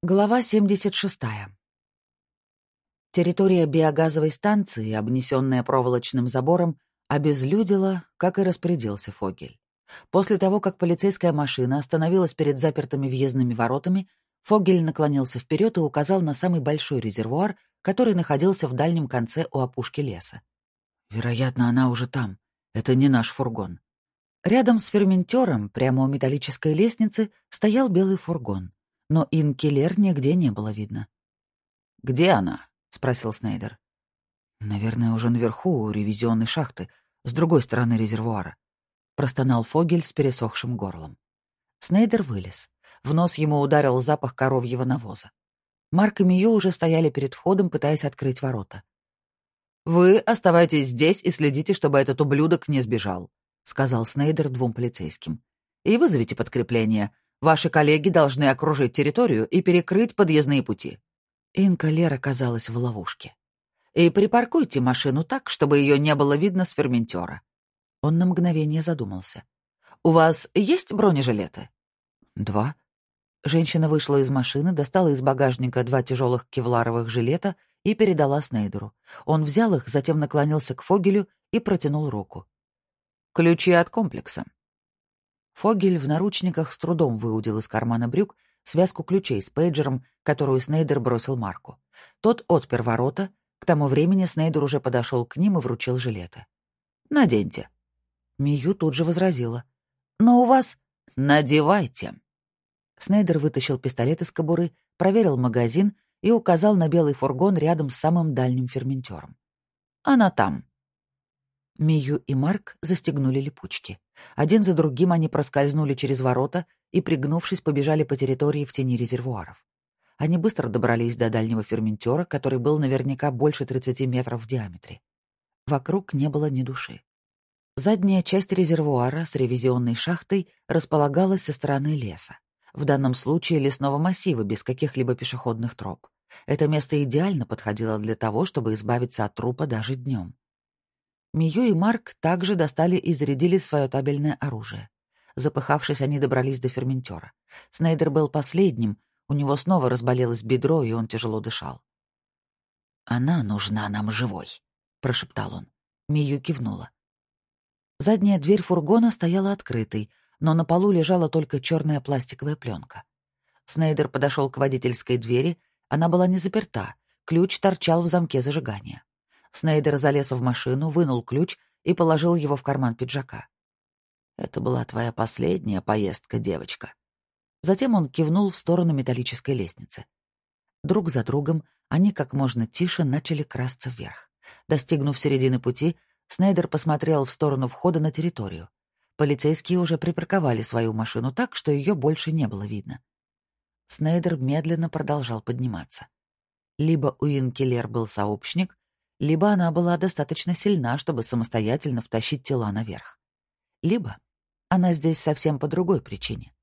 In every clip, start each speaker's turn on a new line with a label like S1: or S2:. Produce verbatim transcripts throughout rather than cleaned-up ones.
S1: Глава семьдесят шестая. Территория биогазовой станции, обнесенная проволочным забором, обезлюдила, как и распорядился Фогель. После того, как полицейская машина остановилась перед запертыми въездными воротами, Фогель наклонился вперед и указал на самый большой резервуар, который находился в дальнем конце у опушки леса. «Вероятно, она уже там. Это не наш фургон». Рядом с ферментером, прямо у металлической лестницы, стоял белый фургон, но Инки Лер нигде не было видно. «Где она?» — спросил Снейдер. «Наверное, уже наверху, у ревизионной шахты, с другой стороны резервуара», — простонал Фогель с пересохшим горлом. Снейдер вылез. В нос ему ударил запах коровьего навоза. Марк и Мию уже стояли перед входом, пытаясь открыть ворота. «Вы оставайтесь здесь и следите, чтобы этот ублюдок не сбежал», — сказал Снейдер двум полицейским. «И вызовите подкрепление. Ваши коллеги должны окружить территорию и перекрыть подъездные пути». Инка Лер оказалась в ловушке. «И припаркуйте машину так, чтобы ее не было видно с ферментера». Он на мгновение задумался. «У вас есть бронежилеты?» «Два». Женщина вышла из машины, достала из багажника два тяжелых кевларовых жилета и передала Снейдеру. Он взял их, затем наклонился к Фогелю и протянул руку. «Ключи от комплекса». Фогель в наручниках с трудом выудил из кармана брюк связку ключей с пейджером, которую Снейдер бросил Марку. Тот отпер ворота. К тому времени Снейдер уже подошел к ним и вручил жилеты. «Наденьте». Мию тут же возразила. «Но у вас...» «Надевайте». Снейдер вытащил пистолет из кобуры, проверил магазин и указал на белый фургон рядом с самым дальним ферментером. «Она там». Мию и Марк застегнули липучки. Один за другим они проскользнули через ворота и, пригнувшись, побежали по территории в тени резервуаров. Они быстро добрались до дальнего ферментера, который был наверняка больше тридцати метров в диаметре. Вокруг не было ни души. Задняя часть резервуара с ревизионной шахтой располагалась со стороны леса. В данном случае лесного массива без каких-либо пешеходных троп. Это место идеально подходило для того, чтобы избавиться от трупа даже днем. Мию и Марк также достали и зарядили свое табельное оружие. Запыхавшись, они добрались до ферментера. Снейдер был последним, у него снова разболелось бедро, и он тяжело дышал. «Она нужна нам живой», — прошептал он. Мию кивнула. Задняя дверь фургона стояла открытой, но на полу лежала только черная пластиковая пленка. Снейдер подошел к водительской двери, она была не заперта, ключ торчал в замке зажигания. Снейдер залез в машину, вынул ключ и положил его в карман пиджака. «Это была твоя последняя поездка, девочка». Затем он кивнул в сторону металлической лестницы. Друг за другом они как можно тише начали красться вверх. Достигнув середины пути, Снейдер посмотрел в сторону входа на территорию. Полицейские уже припарковали свою машину так, что ее больше не было видно. Снейдер медленно продолжал подниматься. Либо у Инки Лер был сообщник, либо она была достаточно сильна, чтобы самостоятельно втащить тела наверх. Либо она здесь совсем по другой причине.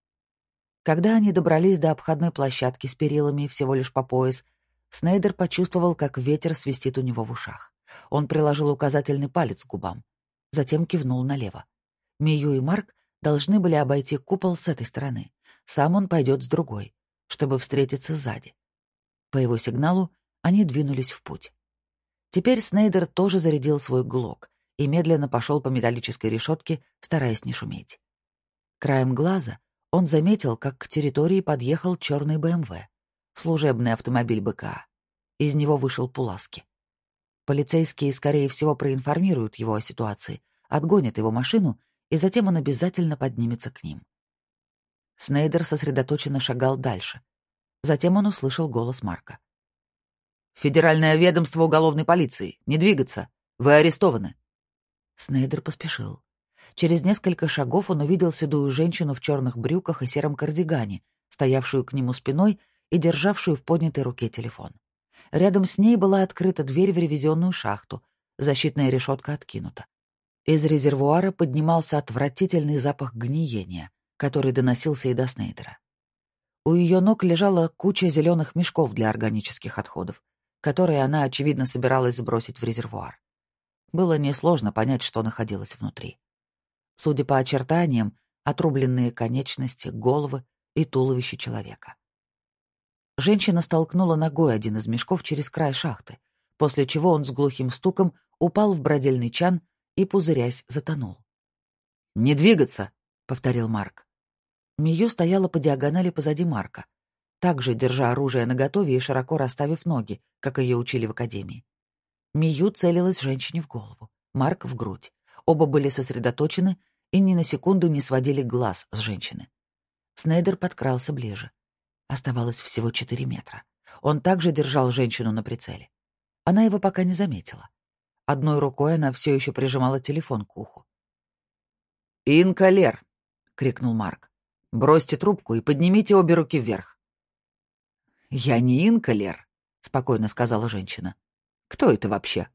S1: Когда они добрались до обходной площадки с перилами всего лишь по пояс, Снейдер почувствовал, как ветер свистит у него в ушах. Он приложил указательный палец к губам, затем кивнул налево. Мию и Марк должны были обойти купол с этой стороны. Сам он пойдет с другой, чтобы встретиться сзади. По его сигналу они двинулись в путь. Теперь Снейдер тоже зарядил свой глок и медленно пошел по металлической решетке, стараясь не шуметь. Краем глаза он заметил, как к территории подъехал черный бэ эм вэ, служебный автомобиль бэ ка а. Из него вышел Пуласки. Полицейские, скорее всего, проинформируют его о ситуации, отгонят его машину, и затем он обязательно поднимется к ним. Снейдер сосредоточенно шагал дальше. Затем он услышал голос Марка. «Федеральное ведомство уголовной полиции. Не двигаться. Вы арестованы». Снейдер поспешил. Через несколько шагов он увидел седую женщину в черных брюках и сером кардигане, стоявшую к нему спиной и державшую в поднятой руке телефон. Рядом с ней была открыта дверь в ревизионную шахту, защитная решетка откинута. Из резервуара поднимался отвратительный запах гниения, который доносился и до Снейдера. У ее ног лежала куча зеленых мешков для органических отходов, которые она, очевидно, собиралась сбросить в резервуар. Было несложно понять, что находилось внутри. Судя по очертаниям, отрубленные конечности, головы и туловище человека. Женщина столкнула ногой один из мешков через край шахты, после чего он с глухим стуком упал в бродильный чан и, пузырясь, затонул. «Не двигаться!» — повторил Марк. Мию стояла по диагонали позади Марка, также держа оружие наготове и широко расставив ноги, как ее учили в академии. Мию целилась женщине в голову, Марк — в грудь. Оба были сосредоточены и ни на секунду не сводили глаз с женщины. Снейдер подкрался ближе. Оставалось всего четыре метра. Он также держал женщину на прицеле. Она его пока не заметила. Одной рукой она все еще прижимала телефон к уху. «Инкалер!» — крикнул Марк. «Бросьте трубку и поднимите обе руки вверх». «Я не инкалер», — спокойно сказала женщина. «Кто это вообще?»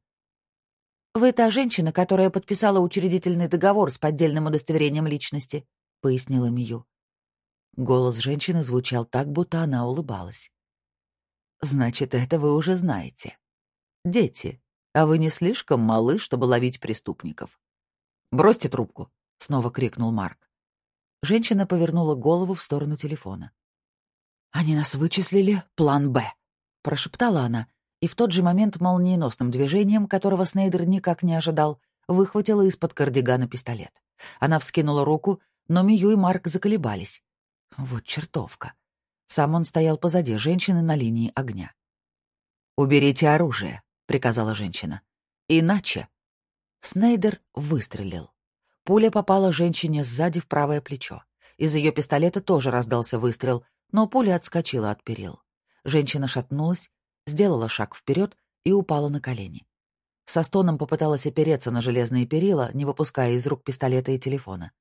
S1: «Вы та женщина, которая подписала учредительный договор с поддельным удостоверением личности», — пояснила Мию. Голос женщины звучал так, будто она улыбалась. «Значит, это вы уже знаете. Дети, а вы не слишком малы, чтобы ловить преступников?» «Бросьте трубку», — снова крикнул Марк. Женщина повернула голову в сторону телефона. «Они нас вычислили, план «Б», — прошептала она, и в тот же момент молниеносным движением, которого Снейдер никак не ожидал, выхватила из-под кардигана пистолет. Она вскинула руку, но Мию и Марк заколебались. Вот чертовка. Сам он стоял позади женщины на линии огня. «Уберите оружие», — приказала женщина. «Иначе...» Снейдер выстрелил. Пуля попала женщине сзади в правое плечо. Из ее пистолета тоже раздался выстрел, но пуля отскочила от перил. Женщина шатнулась, сделала шаг вперед и упала на колени. Со стоном попыталась опереться на железные перила, не выпуская из рук пистолета и телефона.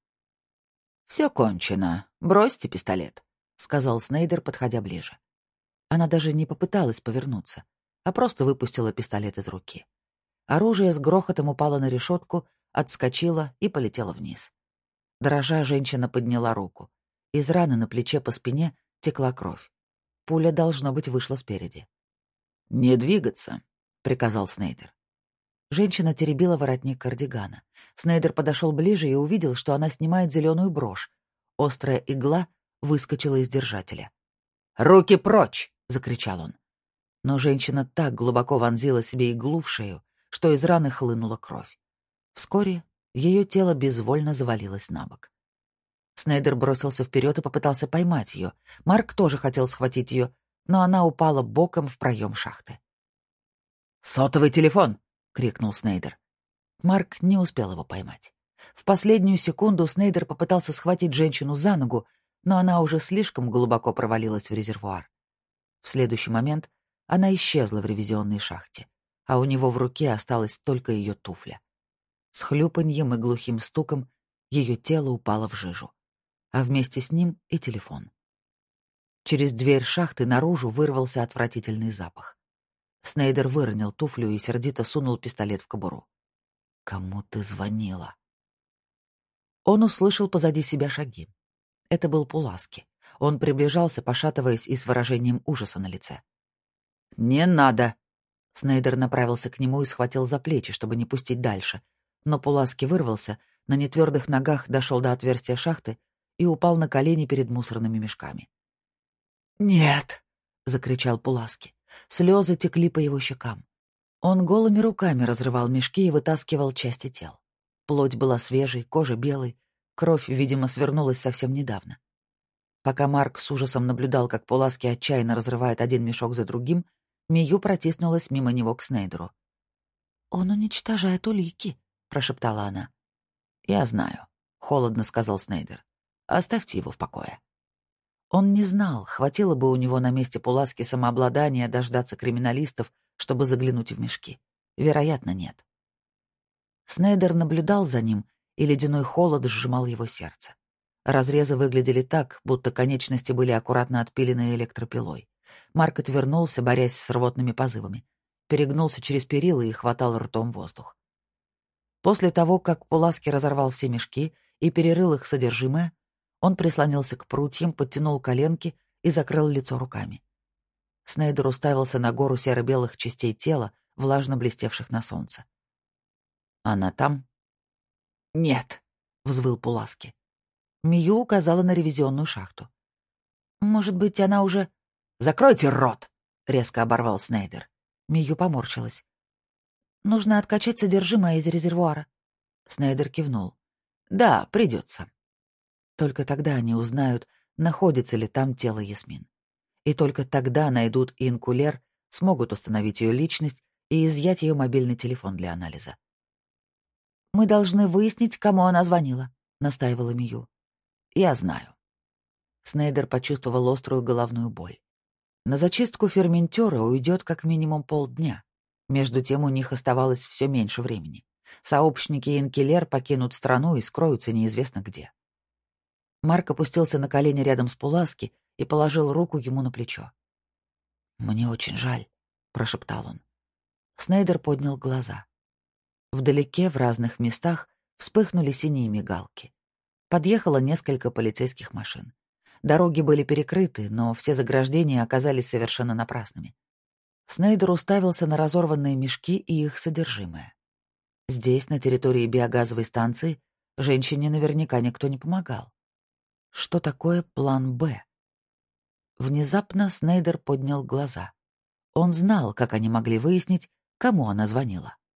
S1: «Все кончено. Бросьте пистолет», — сказал Снейдер, подходя ближе. Она даже не попыталась повернуться, а просто выпустила пистолет из руки. Оружие с грохотом упало на решетку, отскочило и полетело вниз. Дрожа, женщина подняла руку. Из раны на плече по спине текла кровь. Пуля, должно быть, вышла спереди. «Не двигаться», — приказал Снейдер. Женщина теребила воротник кардигана. Снейдер подошел ближе и увидел, что она снимает зеленую брошь. Острая игла выскочила из держателя. «Руки прочь!» — закричал он. Но женщина так глубоко вонзила себе иглу в шею, что из раны хлынула кровь. Вскоре ее тело безвольно завалилось на бок. Снейдер бросился вперед и попытался поймать ее. Марк тоже хотел схватить ее, но она упала боком в проем шахты. «Сотовый телефон!» — крикнул Снейдер. Марк не успел его поймать. В последнюю секунду Снейдер попытался схватить женщину за ногу, но она уже слишком глубоко провалилась в резервуар. В следующий момент она исчезла в ревизионной шахте, а у него в руке осталась только ее туфля. С хлюпаньем и глухим стуком ее тело упало в жижу, а вместе с ним и телефон. Через дверь шахты наружу вырвался отвратительный запах. Снейдер выронил туфлю и сердито сунул пистолет в кобуру. «Кому ты звонила?» Он услышал позади себя шаги. Это был Пуласки. Он приближался, пошатываясь и с выражением ужаса на лице. «Не надо!» Снейдер направился к нему и схватил за плечи, чтобы не пустить дальше. Но Пуласки вырвался, на нетвердых ногах дошел до отверстия шахты и упал на колени перед мусорными мешками. «Нет!» — закричал Пуласки. Слезы текли по его щекам. Он голыми руками разрывал мешки и вытаскивал части тел. Плоть была свежей, кожа белой, кровь, видимо, свернулась совсем недавно. Пока Марк с ужасом наблюдал, как Пуласки отчаянно разрывает один мешок за другим, Мию протиснулась мимо него к Снейдеру. «Он уничтожает улики», — прошептала она. «Я знаю», — холодно сказал Снейдер. «Оставьте его в покое». Он не знал, хватило бы у него на месте Пуласки самообладания дождаться криминалистов, чтобы заглянуть в мешки. Вероятно, нет. Снейдер наблюдал за ним, и ледяной холод сжимал его сердце. Разрезы выглядели так, будто конечности были аккуратно отпилены электропилой. Марк отвернулся, борясь с рвотными позывами. Перегнулся через перила и хватал ртом воздух. После того, как Пуласки разорвал все мешки и перерыл их содержимое, он прислонился к прутьям, подтянул коленки и закрыл лицо руками. Снейдер уставился на гору серо-белых частей тела, влажно блестевших на солнце. «Она там?» «Нет», — взвыл Пуласки. Мию указала на ревизионную шахту. «Может быть, она уже...» «Закройте рот!» — резко оборвал Снейдер. Мию поморщилась. «Нужно откачать содержимое из резервуара». Снейдер кивнул. «Да, придется». Только тогда они узнают, находится ли там тело Ясмин. И только тогда найдут инкулер, смогут установить ее личность и изъять ее мобильный телефон для анализа. «Мы должны выяснить, кому она звонила», — настаивала Мию. «Я знаю». Снейдер почувствовал острую головную боль. На зачистку ферментера уйдет как минимум полдня. Между тем у них оставалось все меньше времени. Сообщники Инкелер покинут страну и скроются неизвестно где. Марк опустился на колени рядом с Пуласки и положил руку ему на плечо. «Мне очень жаль», — прошептал он. Снейдер поднял глаза. Вдалеке, в разных местах, вспыхнули синие мигалки. Подъехало несколько полицейских машин. Дороги были перекрыты, но все заграждения оказались совершенно напрасными. Снейдер уставился на разорванные мешки и их содержимое. Здесь, на территории биогазовой станции, женщине наверняка никто не помогал. Что такое план «Б»? Внезапно Снейдер поднял глаза. Он знал, как они могли выяснить, кому она звонила.